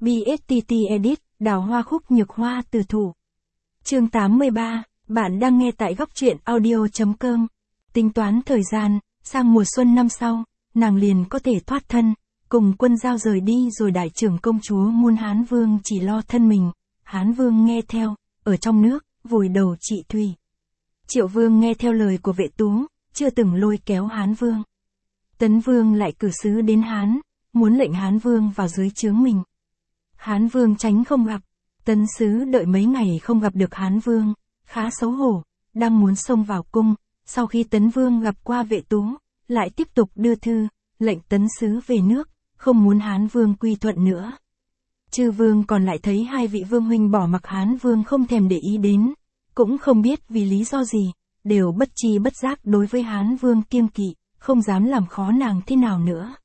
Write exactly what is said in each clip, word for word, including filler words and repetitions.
bê ét tê tê Edit, đào hoa khúc nhược hoa từ thủ. Chương tám mươi ba, bạn đang nghe tại góc truyện audio chấm com. Tính toán thời gian, sang mùa xuân năm sau, nàng liền có thể thoát thân, cùng Quân Dao rời đi rồi đại trưởng công chúa muôn Hán Vương chỉ lo thân mình, Hán Vương nghe theo, ở trong nước, vùi đầu trị thủy. Triệu Vương nghe theo lời của Vệ Tú, chưa từng lôi kéo Hán Vương. Tấn Vương lại cử sứ đến Hán, muốn lệnh Hán Vương vào dưới trướng mình. Hán Vương tránh không gặp, Tấn sứ đợi mấy ngày không gặp được Hán Vương, khá xấu hổ, đang muốn xông vào cung, sau khi Tấn Vương gặp qua Vệ Tú, lại tiếp tục đưa thư, lệnh Tấn sứ về nước, không muốn Hán Vương quy thuận nữa. Chư Vương còn lại thấy hai vị vương huynh bỏ mặc Hán Vương không thèm để ý đến, cũng không biết vì lý do gì, đều bất tri bất giác đối với Hán Vương kiêng kỵ, không dám làm khó nàng thế nào nữa.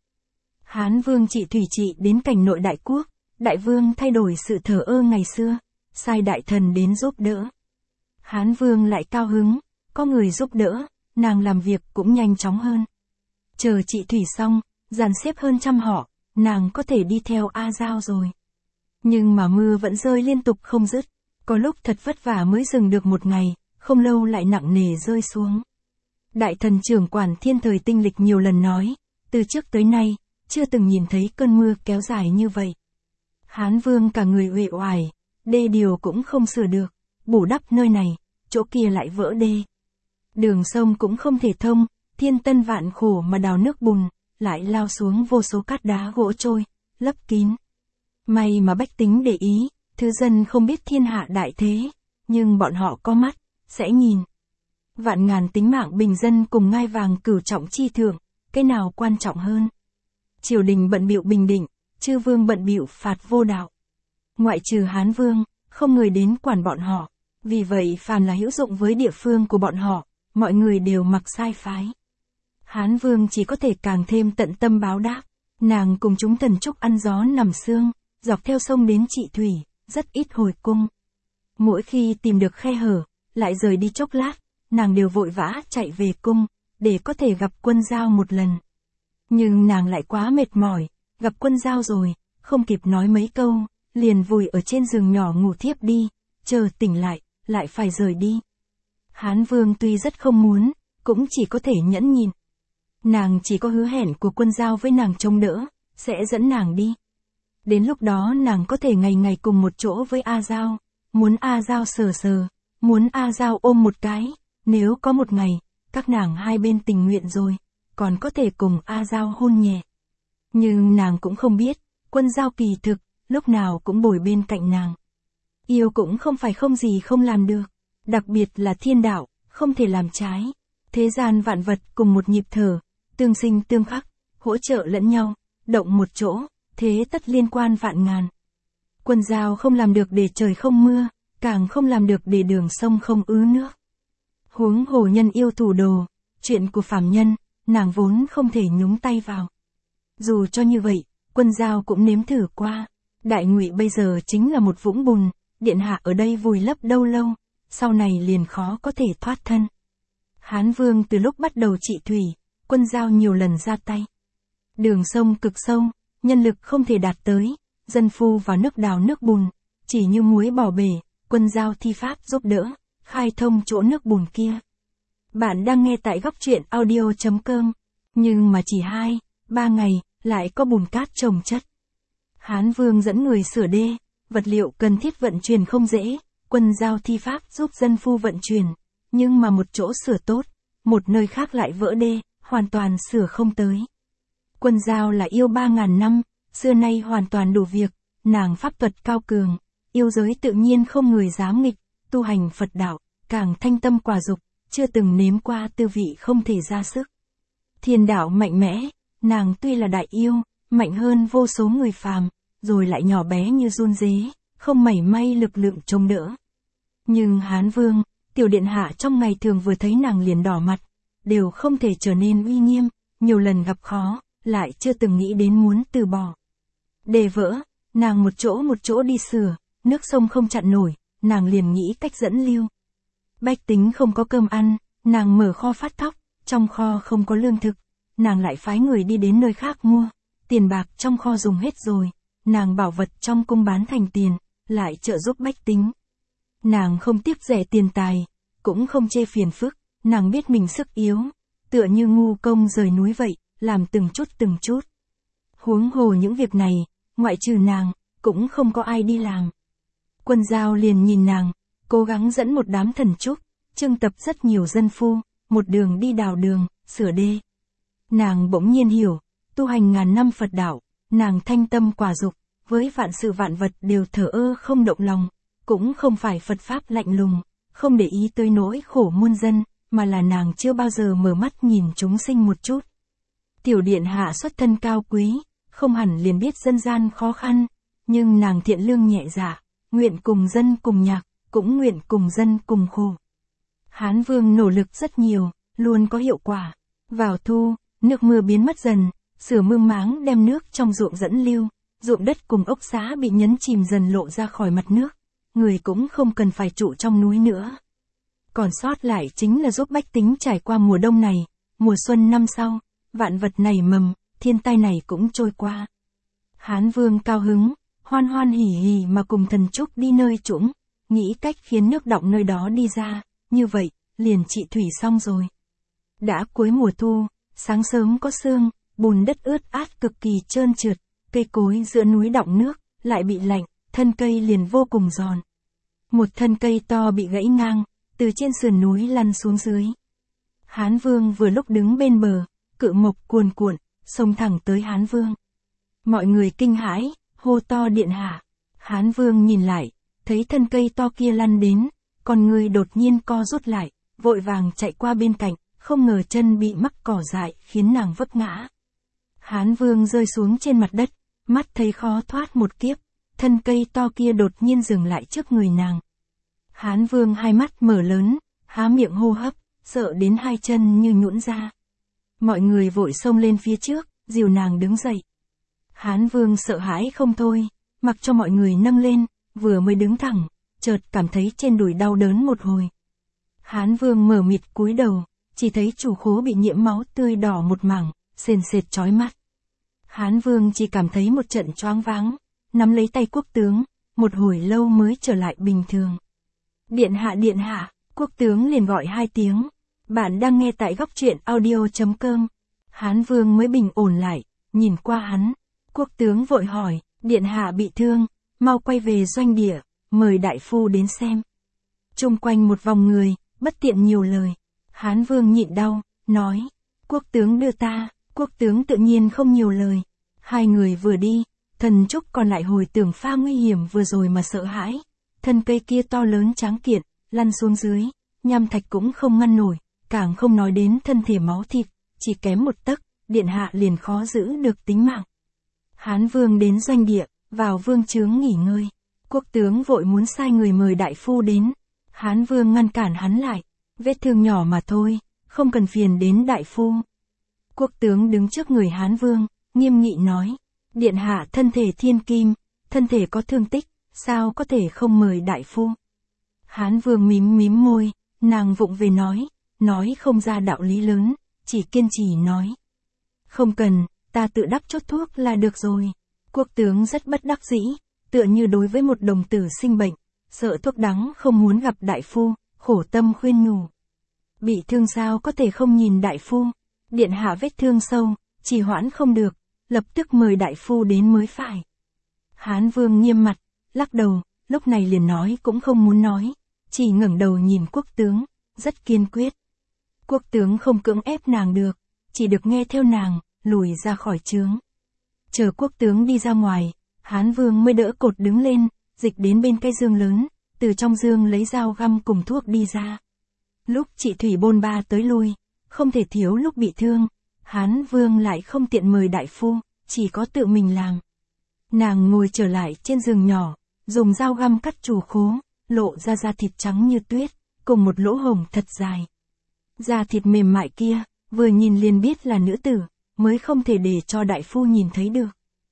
Hán Vương trị thủy trị đến cảnh nội đại quốc, đại vương thay đổi sự thờ ơ ngày xưa, sai đại thần đến giúp đỡ. Hán Vương lại cao hứng, có người giúp đỡ, nàng làm việc cũng nhanh chóng hơn. Chờ trị thủy xong, dàn xếp hơn trăm họ, nàng có thể đi theo A Dao rồi. Nhưng mà mưa vẫn rơi liên tục không dứt, có lúc thật vất vả mới dừng được một ngày, không lâu lại nặng nề rơi xuống. Đại thần trưởng quản thiên thời tinh lịch nhiều lần nói, từ trước tới nay, chưa từng nhìn thấy cơn mưa kéo dài như vậy. Hán Vương cả người uể oải, đê điều cũng không sửa được, bù đắp nơi này, chỗ kia lại vỡ đê. Đường sông cũng không thể thông, thiên tân vạn khổ mà đào nước bùn, lại lao xuống vô số cát đá gỗ trôi, lấp kín. May mà bách tính để ý, thứ dân không biết thiên hạ đại thế, nhưng bọn họ có mắt, sẽ nhìn. Vạn ngàn tính mạng bình dân cùng ngai vàng cửu trọng chi thượng, cái nào quan trọng hơn? Triều đình bận bịu bình định, chư vương bận bịu phạt vô đạo. Ngoại trừ Hán Vương, không người đến quản bọn họ, vì vậy phàm là hữu dụng với địa phương của bọn họ, mọi người đều mặc sai phái. Hán Vương chỉ có thể càng thêm tận tâm báo đáp, nàng cùng chúng thần trúc ăn gió nằm sương, dọc theo sông đến trị thủy, rất ít hồi cung. Mỗi khi tìm được khe hở, lại rời đi chốc lát, nàng đều vội vã chạy về cung, để có thể gặp Quân Dao một lần. Nhưng nàng lại quá mệt mỏi, gặp Quân Dao rồi, không kịp nói mấy câu, liền vùi ở trên giường nhỏ ngủ thiếp đi, chờ tỉnh lại, lại phải rời đi. Hán Vương tuy rất không muốn, cũng chỉ có thể nhẫn nhịn. Nàng chỉ có hứa hẹn của Quân Dao với nàng trông đỡ, sẽ dẫn nàng đi. Đến lúc đó nàng có thể ngày ngày cùng một chỗ với A Dao, muốn A Dao sờ sờ, muốn A Dao ôm một cái, nếu có một ngày, các nàng hai bên tình nguyện rồi, còn có thể cùng A Dao hôn nhẹ. Nhưng nàng cũng không biết, Quân Dao kỳ thực, lúc nào cũng bồi bên cạnh nàng. Yêu cũng không phải không gì không làm được, đặc biệt là thiên đạo, không thể làm trái. Thế gian vạn vật cùng một nhịp thở, tương sinh tương khắc, hỗ trợ lẫn nhau, động một chỗ, thế tất liên quan vạn ngàn. Quân Dao không làm được để trời không mưa, càng không làm được để đường sông không ứ nước. Huống hồ nhân yêu thủ đồ, chuyện của phàm nhân, nàng vốn không thể nhúng tay vào. Dù cho như vậy, Quân Dao cũng nếm thử qua. Đại Ngụy bây giờ chính là một vũng bùn, điện hạ ở đây vùi lấp đâu lâu, sau này liền khó có thể thoát thân. Hán Vương từ lúc bắt đầu trị thủy, Quân Dao nhiều lần ra tay. Đường sông cực sâu, nhân lực không thể đạt tới, dân phu vào nước đào nước bùn, chỉ như muối bỏ bể, Quân Dao thi pháp giúp đỡ, khai thông chỗ nước bùn kia. Bạn đang nghe tại góc truyện audio chấm com, nhưng mà chỉ hai, ba ngày, lại có bùn cát chồng chất. Hán Vương dẫn người sửa đê, vật liệu cần thiết vận chuyển không dễ, Quân Dao thi pháp giúp dân phu vận chuyển, nhưng mà một chỗ sửa tốt, một nơi khác lại vỡ đê, hoàn toàn sửa không tới. Quân Dao là yêu ba ngàn năm, xưa nay hoàn toàn đủ việc, nàng pháp thuật cao cường, yêu giới tự nhiên không người dám nghịch, tu hành Phật đạo, càng thanh tâm quả dục, chưa từng nếm qua tư vị không thể ra sức. Thiên đạo mạnh mẽ, nàng tuy là đại yêu, mạnh hơn vô số người phàm, rồi lại nhỏ bé như giun dế, không mảy may lực lượng chống đỡ. Nhưng Hán Vương, tiểu điện hạ trong ngày thường vừa thấy nàng liền đỏ mặt, đều không thể trở nên uy nghiêm, nhiều lần gặp khó, lại chưa từng nghĩ đến muốn từ bỏ. Đề vỡ, nàng một chỗ một chỗ đi sửa, nước sông không chặn nổi, nàng liền nghĩ cách dẫn lưu. Bách tính không có cơm ăn, nàng mở kho phát thóc, trong kho không có lương thực, nàng lại phái người đi đến nơi khác mua, tiền bạc trong kho dùng hết rồi, nàng bảo vật trong cung bán thành tiền, lại trợ giúp bách tính. Nàng không tiếc rẻ tiền tài, cũng không chê phiền phức, nàng biết mình sức yếu, tựa như ngu công rời núi vậy, làm từng chút từng chút. Huống hồ những việc này, ngoại trừ nàng, cũng không có ai đi làm. Quân Giao liền nhìn nàng, cố gắng dẫn một đám thần trúc, trưng tập rất nhiều dân phu, một đường đi đào đường, sửa đê. Nàng bỗng nhiên hiểu, tu hành ngàn năm Phật đạo, nàng thanh tâm quả dục, với vạn sự vạn vật đều thờ ơ không động lòng, cũng không phải Phật Pháp lạnh lùng, không để ý tới nỗi khổ muôn dân, mà là nàng chưa bao giờ mở mắt nhìn chúng sinh một chút. Tiểu điện hạ xuất thân cao quý, không hẳn liền biết dân gian khó khăn, nhưng nàng thiện lương nhẹ dạ, nguyện cùng dân cùng nhạc, cũng nguyện cùng dân cùng khổ. Hán Vương nỗ lực rất nhiều, luôn có hiệu quả. Vào thu, nước mưa biến mất dần, sửa mương máng đem nước trong ruộng dẫn lưu, ruộng đất cùng ốc xá bị nhấn chìm dần lộ ra khỏi mặt nước, người cũng không cần phải trụ trong núi nữa. Còn sót lại chính là giúp bách tính trải qua mùa đông này, mùa xuân năm sau, vạn vật nảy mầm, thiên tai này cũng trôi qua. Hán Vương cao hứng, hoan hoan hỉ hỉ mà cùng thần trúc đi nơi trũng, nghĩ cách khiến nước đọng nơi đó đi ra, như vậy, liền trị thủy xong rồi. Đã cuối mùa thu, sáng sớm có sương, bùn đất ướt át cực kỳ trơn trượt, cây cối giữa núi đọng nước, lại bị lạnh, thân cây liền vô cùng giòn. Một thân cây to bị gãy ngang, từ trên sườn núi lăn xuống dưới. Hán Vương vừa lúc đứng bên bờ, cự mộc cuồn cuộn, xông thẳng tới Hán Vương. Mọi người kinh hãi, hô to điện hạ. Hán Vương nhìn lại, thấy thân cây to kia lăn đến, còn người đột nhiên co rút lại, vội vàng chạy qua bên cạnh, không ngờ chân bị mắc cỏ dại khiến nàng vấp ngã. Hán Vương rơi xuống trên mặt đất, mắt thấy khó thoát một kiếp, thân cây to kia đột nhiên dừng lại trước người nàng. Hán Vương hai mắt mở lớn, há miệng hô hấp, sợ đến hai chân như nhũn ra. Mọi người vội xông lên phía trước, dìu nàng đứng dậy. Hán Vương sợ hãi không thôi, mặc cho mọi người nâng lên, vừa mới đứng thẳng, chợt cảm thấy trên đùi đau đớn một hồi. Hán Vương mở mịt cúi đầu, chỉ thấy chủ khố bị nhiễm máu tươi đỏ một mảng, sền sệt chói mắt. Hán Vương chỉ cảm thấy một trận choáng váng, nắm lấy tay quốc tướng, một hồi lâu mới trở lại bình thường. Điện hạ điện hạ, quốc tướng liền gọi hai tiếng. Bạn đang nghe tại góc truyện audio chấm com. Hán Vương mới bình ổn lại, nhìn qua hắn. Quốc tướng vội hỏi, điện hạ bị thương, mau quay về doanh địa, mời đại phu đến xem. Chung quanh một vòng người, bất tiện nhiều lời. Hán Vương nhịn đau, nói, quốc tướng đưa ta, quốc tướng tự nhiên không nhiều lời. Hai người vừa đi, thần trúc còn lại hồi tưởng pha nguy hiểm vừa rồi mà sợ hãi. Thân cây kia to lớn tráng kiện, lăn xuống dưới, nham thạch cũng không ngăn nổi, càng không nói đến thân thể máu thịt, chỉ kém một tấc, điện hạ liền khó giữ được tính mạng. Hán Vương đến doanh địa, vào vương trướng nghỉ ngơi. Quốc tướng vội muốn sai người mời đại phu đến. Hán Vương ngăn cản hắn lại, vết thương nhỏ mà thôi, không cần phiền đến đại phu. Quốc tướng đứng trước người Hán Vương, nghiêm nghị nói, điện hạ thân thể thiên kim, thân thể có thương tích, sao có thể không mời đại phu. Hán Vương mím mím môi, nàng vụng về nói, nói không ra đạo lý lớn, chỉ kiên trì nói. Không cần, ta tự đắp chốt thuốc là được rồi. Quốc tướng rất bất đắc dĩ, tựa như đối với một đồng tử sinh bệnh, sợ thuốc đắng không muốn gặp đại phu, khổ tâm khuyên nhủ. Bị thương sao có thể không nhìn đại phu, điện hạ vết thương sâu, trì hoãn không được, lập tức mời đại phu đến mới phải. Hán Vương nghiêm mặt, lắc đầu, lúc này liền nói cũng không muốn nói, chỉ ngẩng đầu nhìn quốc tướng, rất kiên quyết. Quốc tướng không cưỡng ép nàng được, chỉ được nghe theo nàng, lùi ra khỏi trướng. Chờ quốc tướng đi ra ngoài, Hán Vương mới đỡ cột đứng lên, dịch đến bên cái giường lớn, từ trong giường lấy dao găm cùng thuốc đi ra. Lúc chị Thủy bôn ba tới lui, không thể thiếu lúc bị thương, Hán Vương lại không tiện mời đại phu, chỉ có tự mình làm. Nàng ngồi trở lại trên giường nhỏ, dùng dao găm cắt trù khố, lộ ra da thịt trắng như tuyết, cùng một lỗ hổng thật dài. Da thịt mềm mại kia, vừa nhìn liền biết là nữ tử, mới không thể để cho đại phu nhìn thấy được.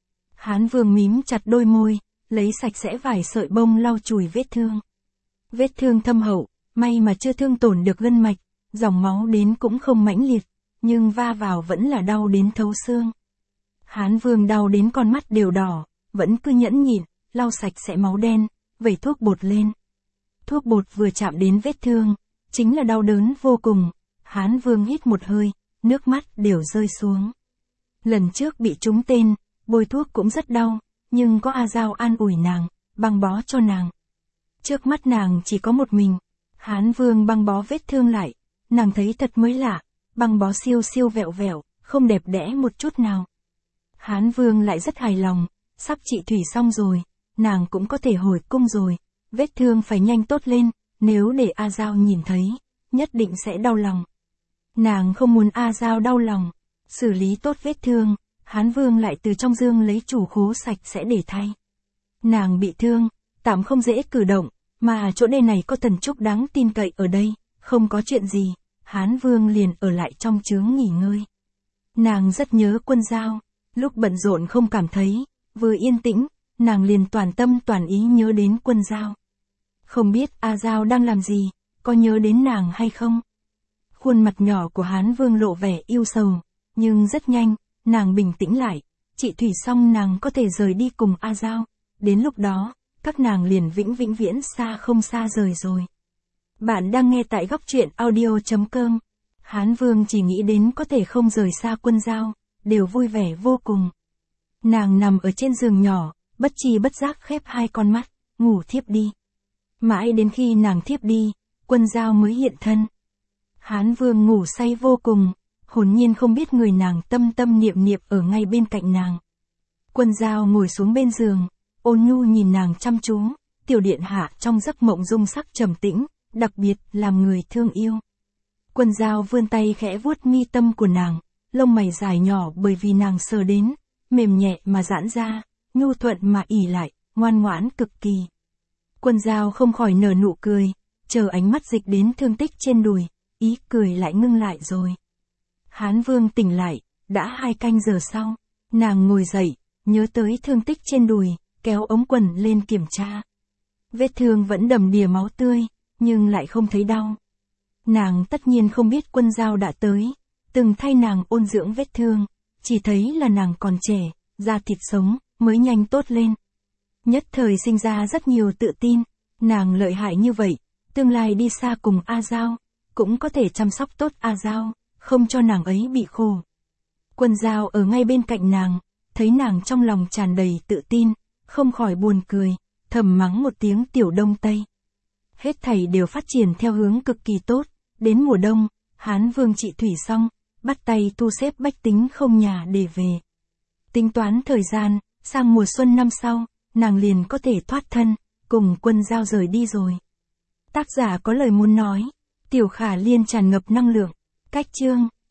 Hán Vương mím chặt đôi môi, lấy sạch sẽ vài sợi bông lau chùi vết thương. Vết thương thâm hậu, may mà chưa thương tổn được gân mạch, dòng máu đến cũng không mãnh liệt, nhưng va vào vẫn là đau đến thấu xương. Hán Vương đau đến con mắt đều đỏ, vẫn cứ nhẫn nhịn, lau sạch sẽ máu đen, vẩy thuốc bột lên. Thuốc bột vừa chạm đến vết thương, chính là đau đớn vô cùng. Hán Vương hít một hơi, nước mắt đều rơi xuống. Lần trước bị trúng tên, bôi thuốc cũng rất đau, nhưng có A Giao an ủi nàng, băng bó cho nàng. Trước mắt nàng chỉ có một mình. Hán Vương băng bó vết thương lại, nàng thấy thật mới lạ, băng bó siêu siêu vẹo vẹo, không đẹp đẽ một chút nào. Hán Vương lại rất hài lòng, sắp trị thủy xong rồi, nàng cũng có thể hồi cung rồi, vết thương phải nhanh tốt lên, nếu để A Giao nhìn thấy, nhất định sẽ đau lòng. Nàng không muốn A Giao đau lòng, xử lý tốt vết thương, Hán Vương lại từ trong dương lấy chủ khố sạch sẽ để thay. Nàng bị thương, tạm không dễ cử động, mà chỗ đây này có Tần Trúc đáng tin cậy ở đây, không có chuyện gì, Hán Vương liền ở lại trong trướng nghỉ ngơi. Nàng rất nhớ Quân Giao, lúc bận rộn không cảm thấy, vừa yên tĩnh, nàng liền toàn tâm toàn ý nhớ đến Quân Giao. Không biết A Giao đang làm gì, có nhớ đến nàng hay không? Khuôn mặt nhỏ của Hán Vương lộ vẻ yêu sầu, nhưng rất nhanh, nàng bình tĩnh lại, trị thủy xong nàng có thể rời đi cùng A Giao, đến lúc đó, các nàng liền vĩnh vĩnh viễn xa không xa rời rồi. Bạn đang nghe tại góc truyện audio chấm com. Hán Vương chỉ nghĩ đến có thể không rời xa Quân Giao, đều vui vẻ vô cùng. Nàng nằm ở trên giường nhỏ, bất tri bất giác khép hai con mắt, ngủ thiếp đi. Mãi đến khi nàng thiếp đi, Quân Giao mới hiện thân. Hán Vương ngủ say vô cùng, hồn nhiên không biết người nàng tâm tâm niệm niệm ở ngay bên cạnh nàng. Quân Giao ngồi xuống bên giường, ôn nhu nhìn nàng chăm chú, tiểu điện hạ trong giấc mộng dung sắc trầm tĩnh, đặc biệt làm người thương yêu. Quân Giao vươn tay khẽ vuốt mi tâm của nàng, lông mày dài nhỏ bởi vì nàng sờ đến, mềm nhẹ mà giãn ra, nhu thuận mà ỉ lại, ngoan ngoãn cực kỳ. Quân Giao không khỏi nở nụ cười, chờ ánh mắt dịch đến thương tích trên đùi, ý cười lại ngưng lại rồi. Hán Vương tỉnh lại, đã hai canh giờ sau, nàng ngồi dậy, nhớ tới thương tích trên đùi, kéo ống quần lên kiểm tra. Vết thương vẫn đầm đìa máu tươi, nhưng lại không thấy đau. Nàng tất nhiên không biết Quân Giao đã tới, từng thay nàng ôn dưỡng vết thương, chỉ thấy là nàng còn trẻ, da thịt sống, mới nhanh tốt lên. Nhất thời sinh ra rất nhiều tự tin, nàng lợi hại như vậy, tương lai đi xa cùng A Giao, cũng có thể chăm sóc tốt A Giao, không cho nàng ấy bị khổ. Quân Giao ở ngay bên cạnh nàng, thấy nàng trong lòng tràn đầy tự tin, không khỏi buồn cười, thầm mắng một tiếng tiểu Đông Tây. Hết thảy đều phát triển theo hướng cực kỳ tốt, đến mùa đông, Hán Vương trị thủy xong, bắt tay thu xếp bách tính không nhà để về. Tính toán thời gian, sang mùa xuân năm sau, nàng liền có thể thoát thân, cùng Quân Giao rời đi rồi. Tác giả có lời muốn nói, Tiểu Khả Liên tràn ngập năng lượng, cách chương.